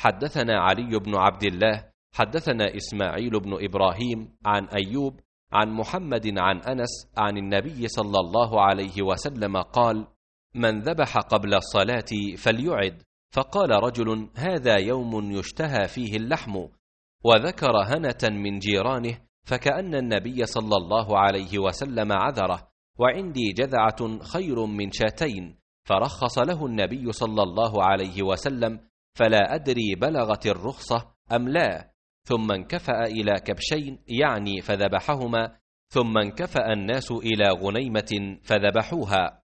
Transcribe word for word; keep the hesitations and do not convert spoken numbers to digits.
حدثنا علي بن عبد الله حدثنا إسماعيل بن إبراهيم عن أيوب عن محمد عن أنس عن النبي صلى الله عليه وسلم قال: من ذبح قبل الصلاة فليعد. فقال رجل: هذا يوم يشتهى فيه اللحم، وذكر هنة من جيرانه، فكأن النبي صلى الله عليه وسلم عذره، وعندي جذعة خير من شاتين، فرخص له النبي صلى الله عليه وسلم، فلا أدري بلغت الرخصة أم لا. ثم انكفأ إلى كبشين يعني فذبحهما، ثم انكفأ الناس إلى غنيمة فذبحوها.